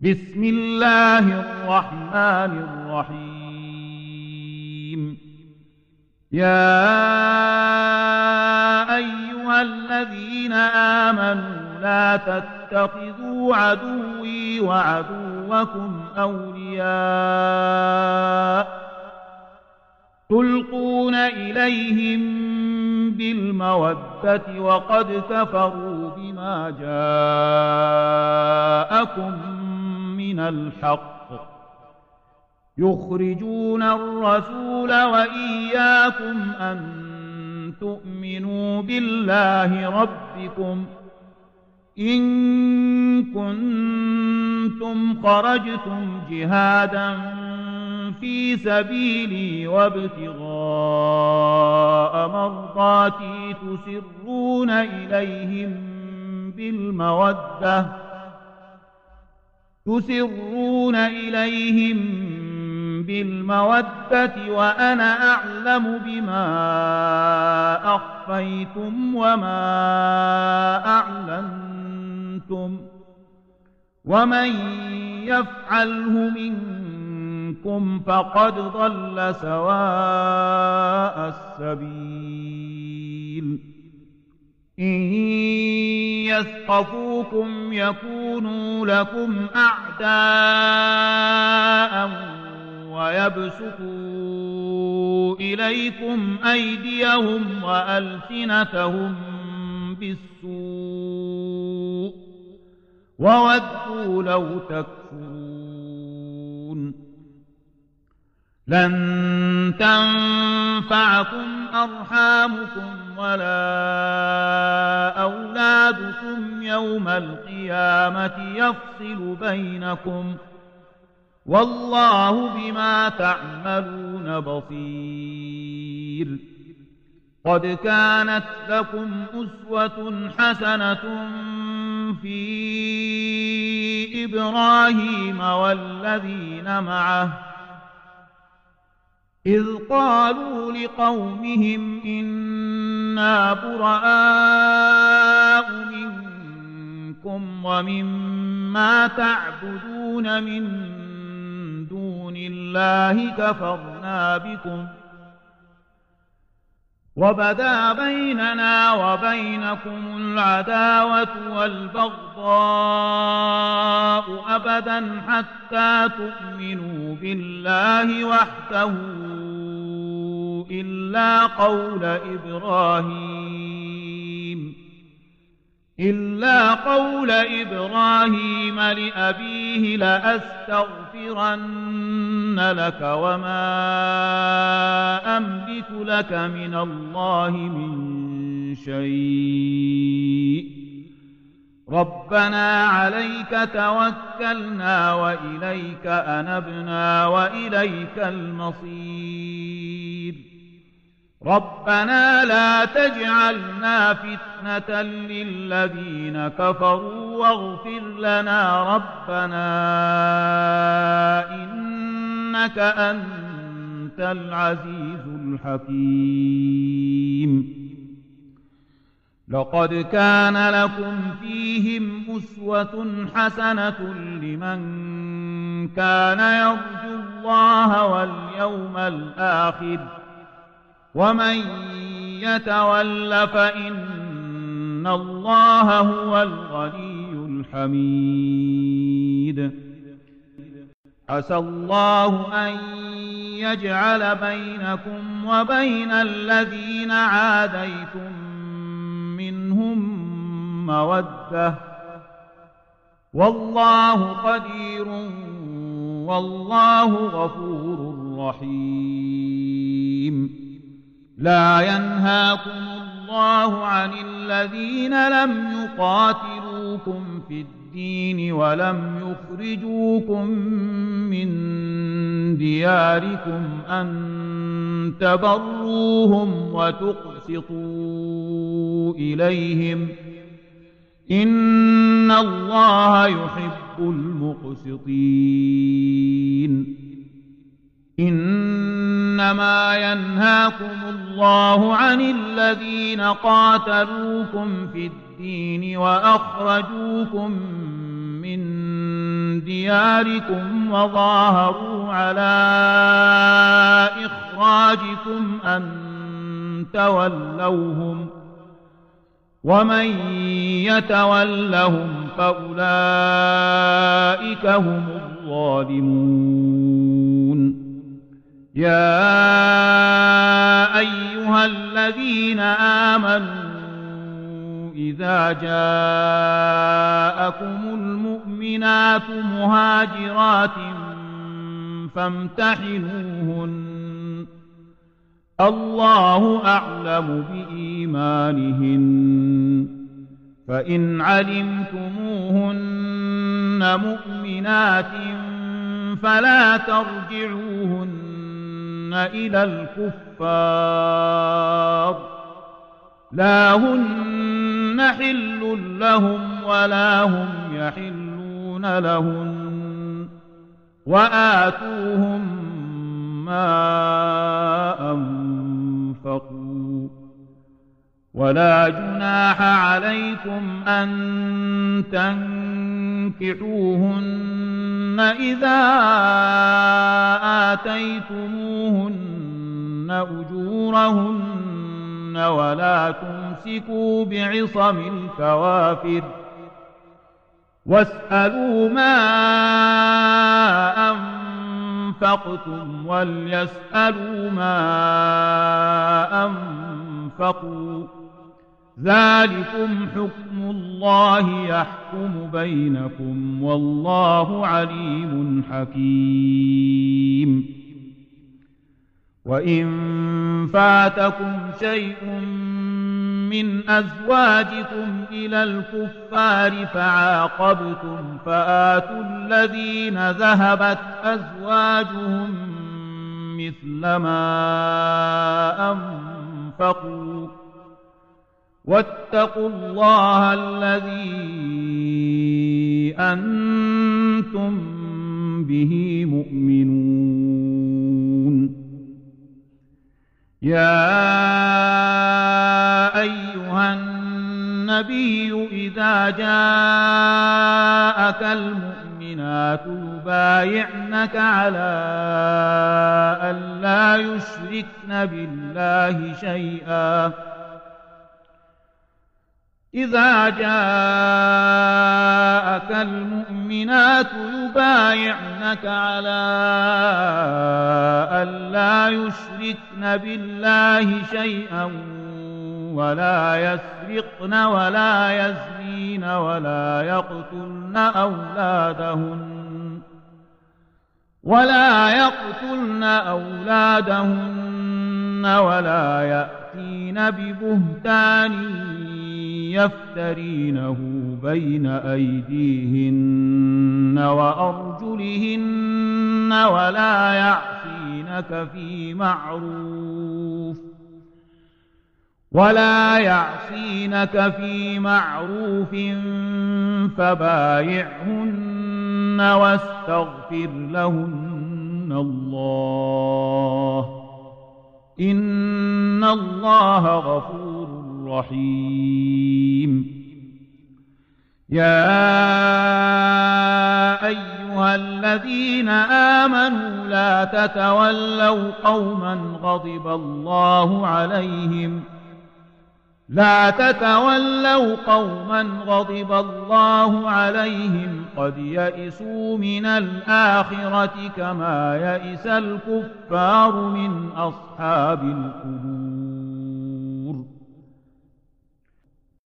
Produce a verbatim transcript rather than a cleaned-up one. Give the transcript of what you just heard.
بسم الله الرحمن الرحيم. يا أيها الذين آمنوا لا تتخذوا عدوي وعدوكم أولياء تلقون إليهم بالمودة وقد كفروا بما جاءكم من الحق يخرجون الرسول وإياكم أن تؤمنوا بالله ربكم إن كنتم خرجتم جهادا في سبيلي وابتغاء مرضاتي تسرون إليهم بالمودة تسرون إليهم بالمودة وأنا أعلم بما أخفيتم وما أعلنتم ومن يفعله منكم فقد ضل سواء السبيل. إن يثقفوكم يكونوا لكم أعداء ويبسطوا إليكم أيديهم وألسنتهم بالسوء وودوا لو تكفرون. لن تنفعكم أرحامكم ولا أولادكم يوم القيامة يفصل بينكم والله بما تعملون بصير. قد كانت لكم أسوة حسنة في إبراهيم والذين معه إذ قالوا لقومهم إنا براء منكم ومما تعبدون من دون الله كفرنا بكم وبدا بيننا وبينكم العداوة والبغضاء أبدا حتى تؤمنوا بالله وحده إلا قول إبراهيم إلا قول إبراهيم لأبيه لأستغفرن لك وما أملك لك من الله من شيء ربنا عليك توكلنا وإليك أنبنا وإليك المصير. ربنا لا تجعلنا فتنة للذين كفروا واغفر لنا ربنا إنك أنت العزيز الحكيم. لقد كان لكم فيهم أسوة حسنة لمن كان يرجو الله واليوم الآخر ومن يتول فإن الله هو الغني الحميد. عسى الله أن يجعل بينكم وبين الذين عاديتم منهم مودة والله قدير والله غفور رحيم. لا ينهاكم الله عن الذين لم يقاتلوكم في الدين ولم يخرجوكم من دياركم أن تبروهم وتقسطوا إليهم إن الله يحب المقسطين. إنما ينهاكم الله عن الذين قاتلوكم في الدين وأخرجوكم من دياركم وظاهروا على إخراجكم أن تولوهم ومن يتولهم فأولئك هم الظالمون يا أيها الذين آمنوا إذا جاءكم المؤمنات مهاجرات فامتحنوهن الله أعلم بإيمانهن فإن علمتموهن مؤمنات فلا ترجعوهن إلى الكفار لا هن حل لهم ولا هم يحلون لهن وآتوهم ما أنفقوا ولا جناح عليكم أن تنكحوهن إذا آتيتموهن أجورهن ولا تمسكوا بعصم الكوافر واسألوا ما أنفقتم وليسألوا ما أنفقوا ذلكم حكم الله يحكم بينكم والله عليم حكيم وإن فاتكم شيء من أزواجكم إلى الكفار فعاقبتم فآتوا الذين ذهبت أزواجهم مثل ما أنفقوا واتقوا الله الذي أنتم به مؤمنون يا أيها النبي إذا جاءك المؤمنات يبايعنك على أن لا يشركن بالله شيئا إذا جاءك المؤمنات يبايعنك على أن لا يشركن بالله شيئا ولا يسرقن ولا يزنين ولا يقتلن أولادهن ولا يقتلن أولادهن ولا يأتين ببهتان يفترينه بين أيديهن وأرجلهن ولا يعصينك في معروف ولا يعصينك في معروف فبايعهن واستغفر لهن الله إن الله غفور رحيم يا أيها الذين آمنوا لا تتولوا قوما غضب الله عليهم لا تتولوا قوما غضب الله عليهم قد يئسوا من الآخرة كما يئس الكفار من أصحاب القبور